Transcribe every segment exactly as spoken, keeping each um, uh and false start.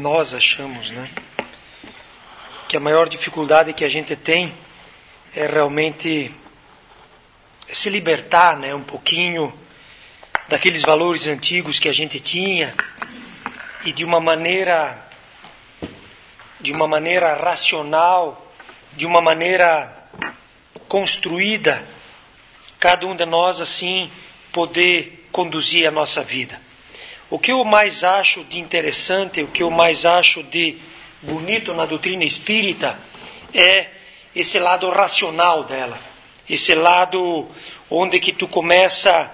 nós achamos, né, que a maior dificuldade que a gente tem é realmente se libertar, né, um pouquinho daqueles valores antigos que a gente tinha e de uma maneira de uma maneira racional, de uma maneira construída, cada um de nós assim poder conduzir a nossa vida. O que eu mais acho de interessante, o que eu mais acho de bonito na doutrina espírita é esse lado racional dela, esse lado onde que tu começa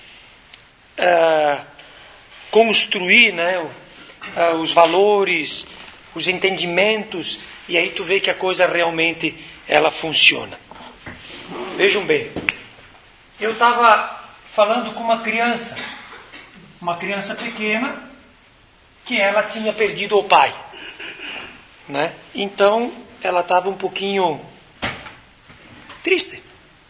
a construir, né, uh, os valores, os entendimentos, e aí tu vê que a coisa realmente ela funciona. Vejam bem, eu estava falando com uma criança, uma criança pequena, que ela tinha perdido o pai, né? Então ela estava um pouquinho triste.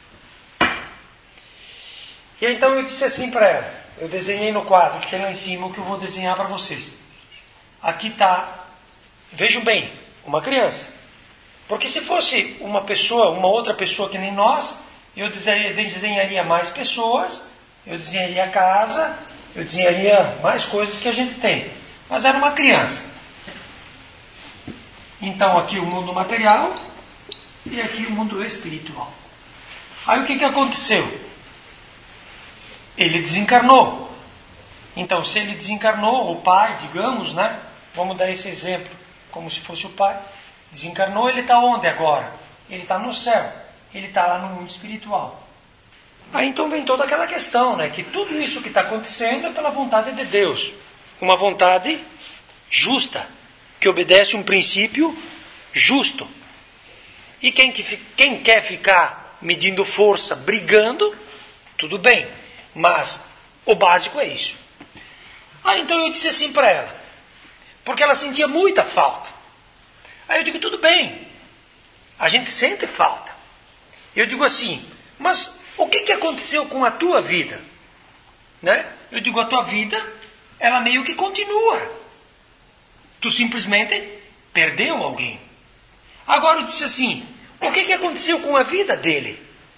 E então eu disse assim para ela, eu desenhei no quadro que tem lá em cima o que eu vou desenhar para vocês. Aqui está, vejam bem, uma criança. Porque se fosse uma pessoa, uma outra pessoa que nem nós, eu desenharia, desenharia mais pessoas, eu desenharia casa, eu desenharia mais coisas que a gente tem. Mas era uma criança. Então aqui o mundo material e aqui o mundo espiritual. Aí o que, que aconteceu? Ele desencarnou. Então se ele desencarnou, o pai, digamos, né? Vamos dar esse exemplo, como se fosse o pai. Desencarnou, ele está onde agora? Ele está no céu. Ele está lá no mundo espiritual. Aí então vem toda aquela questão, né? Que tudo isso que está acontecendo é pela vontade de Deus. Uma vontade justa, que obedece um princípio justo. E quem, que, quem quer ficar medindo força, brigando, tudo bem. Mas o básico é isso. Ah, então eu disse assim para ela, porque ela sentia muita falta. Aí eu digo, tudo bem, a gente sente falta. Eu digo assim, mas o que, que aconteceu com a tua vida? Né? Eu digo, a tua vida, ela meio que continua. Tu simplesmente perdeu alguém. Agora eu disse assim, o que, que aconteceu com a vida dele?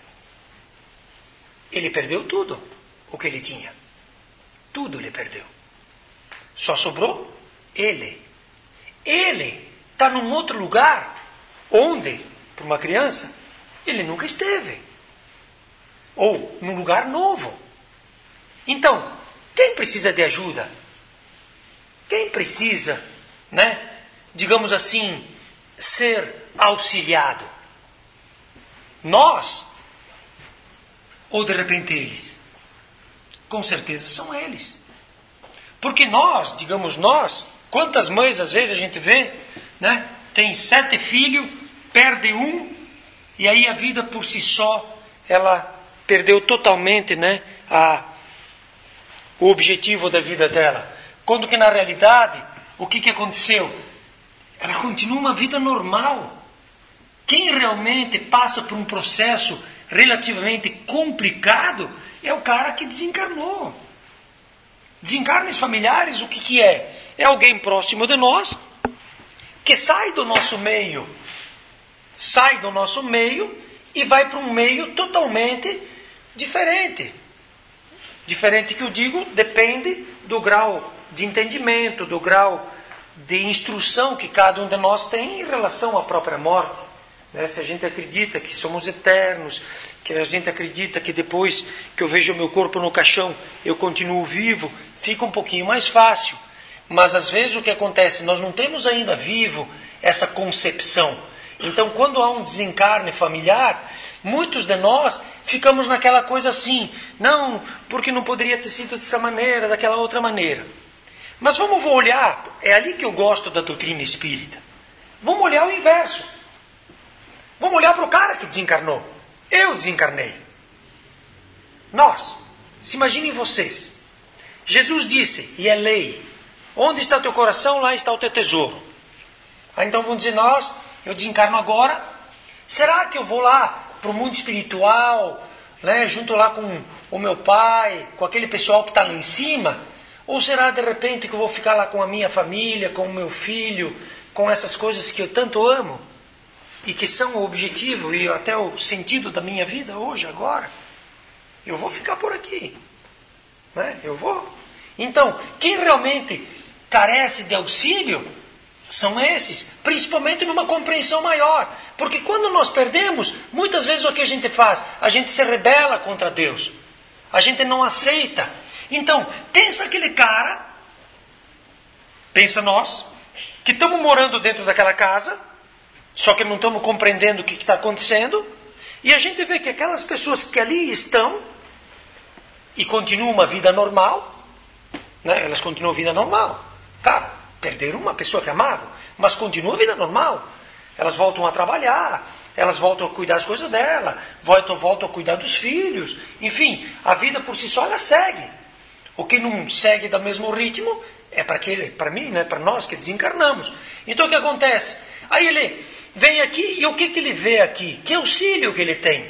Ele perdeu tudo o que ele tinha. Tudo ele perdeu. Só sobrou ele. Ele está num outro lugar onde, para uma criança, ele nunca esteve. Ou num lugar novo. Então, quem precisa de ajuda? Quem precisa, né, digamos assim, ser auxiliado? Nós? Ou de repente eles? Com certeza são eles. Porque nós, digamos nós, quantas mães às vezes a gente vê, né, tem sete filhos, perde um, e aí a vida por si só, ela perdeu totalmente, né, a, o objetivo da vida dela. Quando que na realidade, o que, que aconteceu? Ela continua uma vida normal. Quem realmente passa por um processo relativamente complicado é o cara que desencarnou. Desencarnes familiares, o que, que é? É alguém próximo de nós que sai do nosso meio. Sai do nosso meio e vai para um meio totalmente diferente. Diferente que eu digo, depende do grau de entendimento, do grau de instrução que cada um de nós tem em relação à própria morte. Né? Se a gente acredita que somos eternos, que a gente acredita que depois que eu vejo o meu corpo no caixão, eu continuo vivo, fica um pouquinho mais fácil. Mas às vezes o que acontece, nós não temos ainda vivo essa concepção. Então quando há um desencarne familiar, muitos de nós ficamos naquela coisa assim, não, porque não poderia ter sido dessa maneira, daquela outra maneira. Mas vamos olhar, é ali que eu gosto da doutrina espírita. Vamos olhar o inverso. Vamos olhar para o cara que desencarnou. Eu desencarnei. Nós. Se imaginem vocês. Jesus disse, e é lei, onde está o teu coração, lá está o teu tesouro. Aí então vão dizer, nós, eu desencarno agora, será que eu vou lá para o mundo espiritual, né, junto lá com o meu pai, com aquele pessoal que está lá em cima? Ou será de repente que eu vou ficar lá com a minha família, com o meu filho, com essas coisas que eu tanto amo e que são o objetivo e até o sentido da minha vida hoje, agora? Eu vou ficar por aqui, né? Eu vou. Então, quem realmente carece de auxílio são esses, principalmente numa compreensão maior. Porque quando nós perdemos, muitas vezes o que a gente faz? A gente se rebela contra Deus. A gente não aceita. Então, pensa aquele cara, pensa nós, que estamos morando dentro daquela casa, só que não estamos compreendendo o que está acontecendo, e a gente vê que aquelas pessoas que ali estão, e continuam uma vida normal, né? Elas continuam a vida normal. Tá, perderam uma pessoa que amavam, mas continuam a vida normal. Elas voltam a trabalhar, elas voltam a cuidar das coisas dela, voltam, voltam a cuidar dos filhos, enfim, a vida por si só ela segue. O que não segue do mesmo ritmo é para aquele, para mim, né, para nós que desencarnamos. Então o que acontece? Aí ele vem aqui e o que, que ele vê aqui? Que auxílio que ele tem?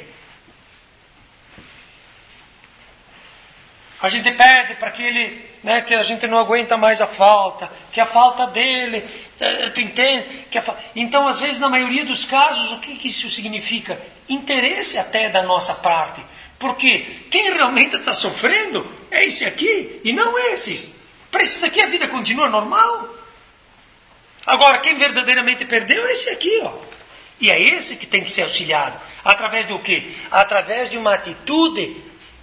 A gente pede para que ele, né, que a gente não aguenta mais a falta, que a falta dele, tu entende? Que a, então, às vezes, na maioria dos casos, o que, que isso significa? Interesse até da nossa parte. Porque quem realmente está sofrendo é esse aqui e não esses. Para esses aqui a vida continua normal. Agora, quem verdadeiramente perdeu é esse aqui, ó. E é esse que tem que ser auxiliado. Através do quê? Através de uma atitude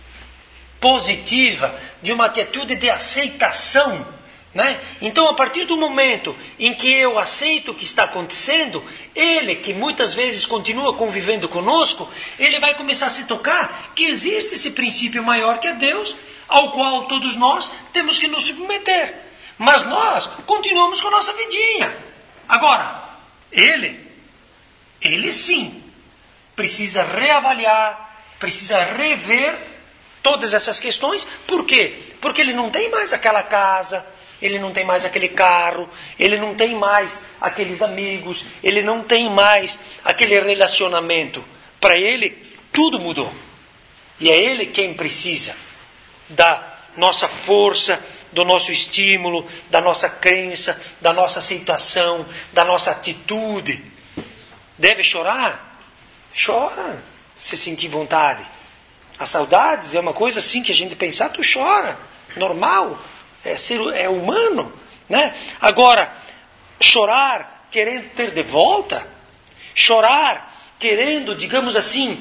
positiva, de uma atitude de aceitação, né? Então, a partir do momento em que eu aceito o que está acontecendo, ele, que muitas vezes continua convivendo conosco, ele vai começar a se tocar que existe esse princípio maior que é Deus, ao qual todos nós temos que nos submeter. Mas nós continuamos com a nossa vidinha. Agora, ele, ele sim, precisa reavaliar, precisa rever todas essas questões. Por quê? Porque ele não tem mais aquela casa, ele não tem mais aquele carro, ele não tem mais aqueles amigos, ele não tem mais aquele relacionamento. Para ele, tudo mudou. E é ele quem precisa da nossa força, do nosso estímulo, da nossa crença, da nossa aceitação, da nossa atitude. Deve chorar? Chora, se sentir vontade. As saudades é uma coisa assim que a gente pensar, tu chora, normal, é, ser, é humano, né? Agora, chorar querendo ter de volta, chorar querendo, digamos assim,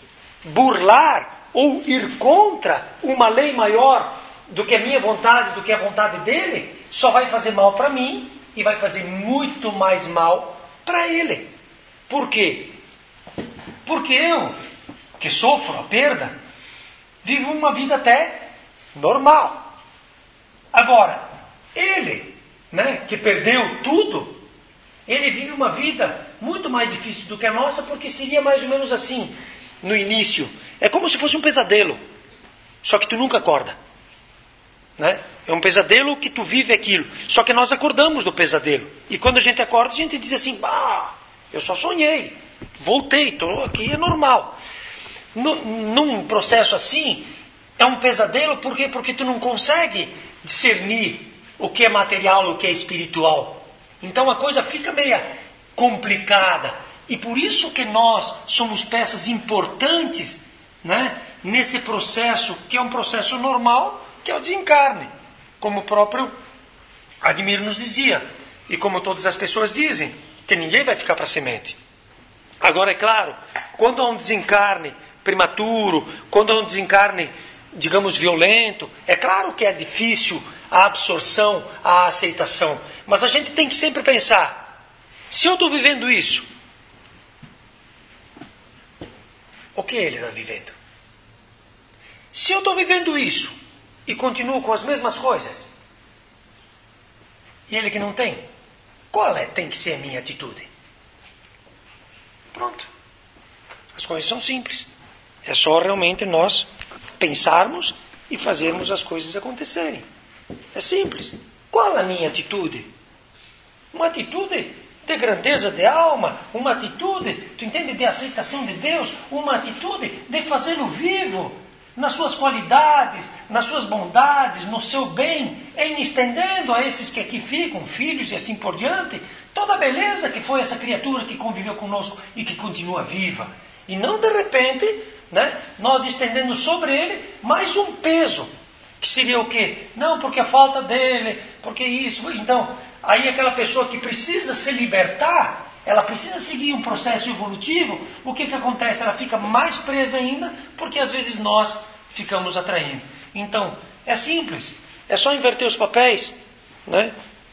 burlar ou ir contra uma lei maior do que a minha vontade, do que a vontade dele, só vai fazer mal para mim e vai fazer muito mais mal para ele. Por quê? Porque eu, que sofro a perda, vivo uma vida até normal. Agora, ele, né, que perdeu tudo, ele vive uma vida muito mais difícil do que a nossa, porque seria mais ou menos assim, no início. É como se fosse um pesadelo, só que tu nunca acorda. Né? É um pesadelo que tu vive aquilo, só que nós acordamos do pesadelo. E quando a gente acorda, a gente diz assim, ah, eu só sonhei, voltei, estou aqui, é normal. No, num processo assim, é um pesadelo, por quê? Porque tu não consegue discernir o que é material e o que é espiritual. Então a coisa fica meio complicada. E por isso que nós somos peças importantes, né, nesse processo, que é um processo normal, que é o desencarne. Como o próprio Admir nos dizia, e como todas as pessoas dizem, que ninguém vai ficar para semente. Agora, é claro, quando há um desencarne prematuro, quando há um desencarne, digamos, violento, é claro que é difícil a absorção, a aceitação. Mas a gente tem que sempre pensar, se eu estou vivendo isso, o que ele está vivendo? Se eu estou vivendo isso e continuo com as mesmas coisas, e ele que não tem, qual é, tem que ser a minha atitude? Pronto. As coisas são simples. É só realmente nós pensarmos e fazermos as coisas acontecerem. É simples. Qual a minha atitude? Uma atitude de grandeza de alma, uma atitude, tu entende, de aceitação de Deus, uma atitude de fazê-lo vivo, nas suas qualidades, nas suas bondades, no seu bem, em estendendo a esses que aqui ficam, filhos e assim por diante, toda a beleza que foi essa criatura que conviveu conosco e que continua viva. E não de repente, né, nós estendendo sobre ele mais um peso, que seria o quê? Não, porque a falta dele, porque isso. Então, aí aquela pessoa que precisa se libertar, ela precisa seguir um processo evolutivo, o que que acontece? Ela fica mais presa ainda, porque às vezes nós ficamos atraindo. Então, é simples, é só inverter os papéis, né?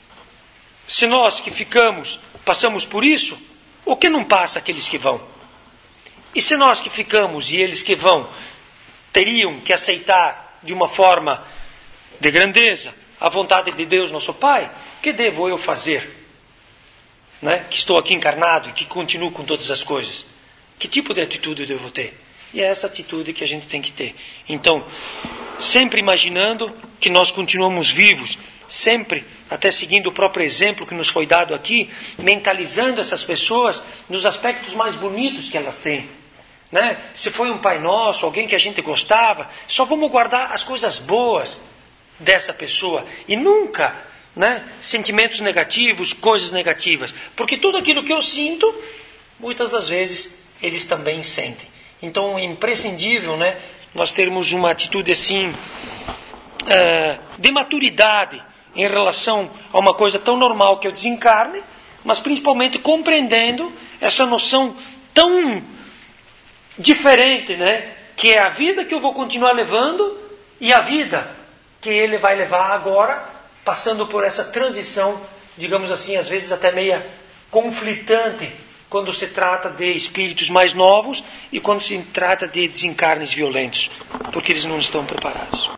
Se nós que ficamos, passamos por isso, o que não passa aqueles que vão? E se nós que ficamos e eles que vão, teriam que aceitar de uma forma de grandeza a vontade de Deus, nosso Pai, o que devo eu fazer? Né? Que estou aqui encarnado e que continuo com todas as coisas. Que tipo de atitude eu devo ter? E é essa atitude que a gente tem que ter. Então, sempre imaginando que nós continuamos vivos, sempre, até seguindo o próprio exemplo que nos foi dado aqui, mentalizando essas pessoas nos aspectos mais bonitos que elas têm. Né? Se foi um Pai Nosso, alguém que a gente gostava, só vamos guardar as coisas boas dessa pessoa e nunca, né, sentimentos negativos, coisas negativas, porque tudo aquilo que eu sinto, muitas das vezes eles também sentem. Então é imprescindível, né, nós termos uma atitude assim uh, de maturidade em relação a uma coisa tão normal que é o desencarne, mas principalmente compreendendo essa noção tão diferente, né, que é a vida que eu vou continuar levando e a vida que ele vai levar agora, passando por essa transição, digamos assim, às vezes até meia conflitante, quando se trata de espíritos mais novos e quando se trata de desencarnes violentos, porque eles não estão preparados.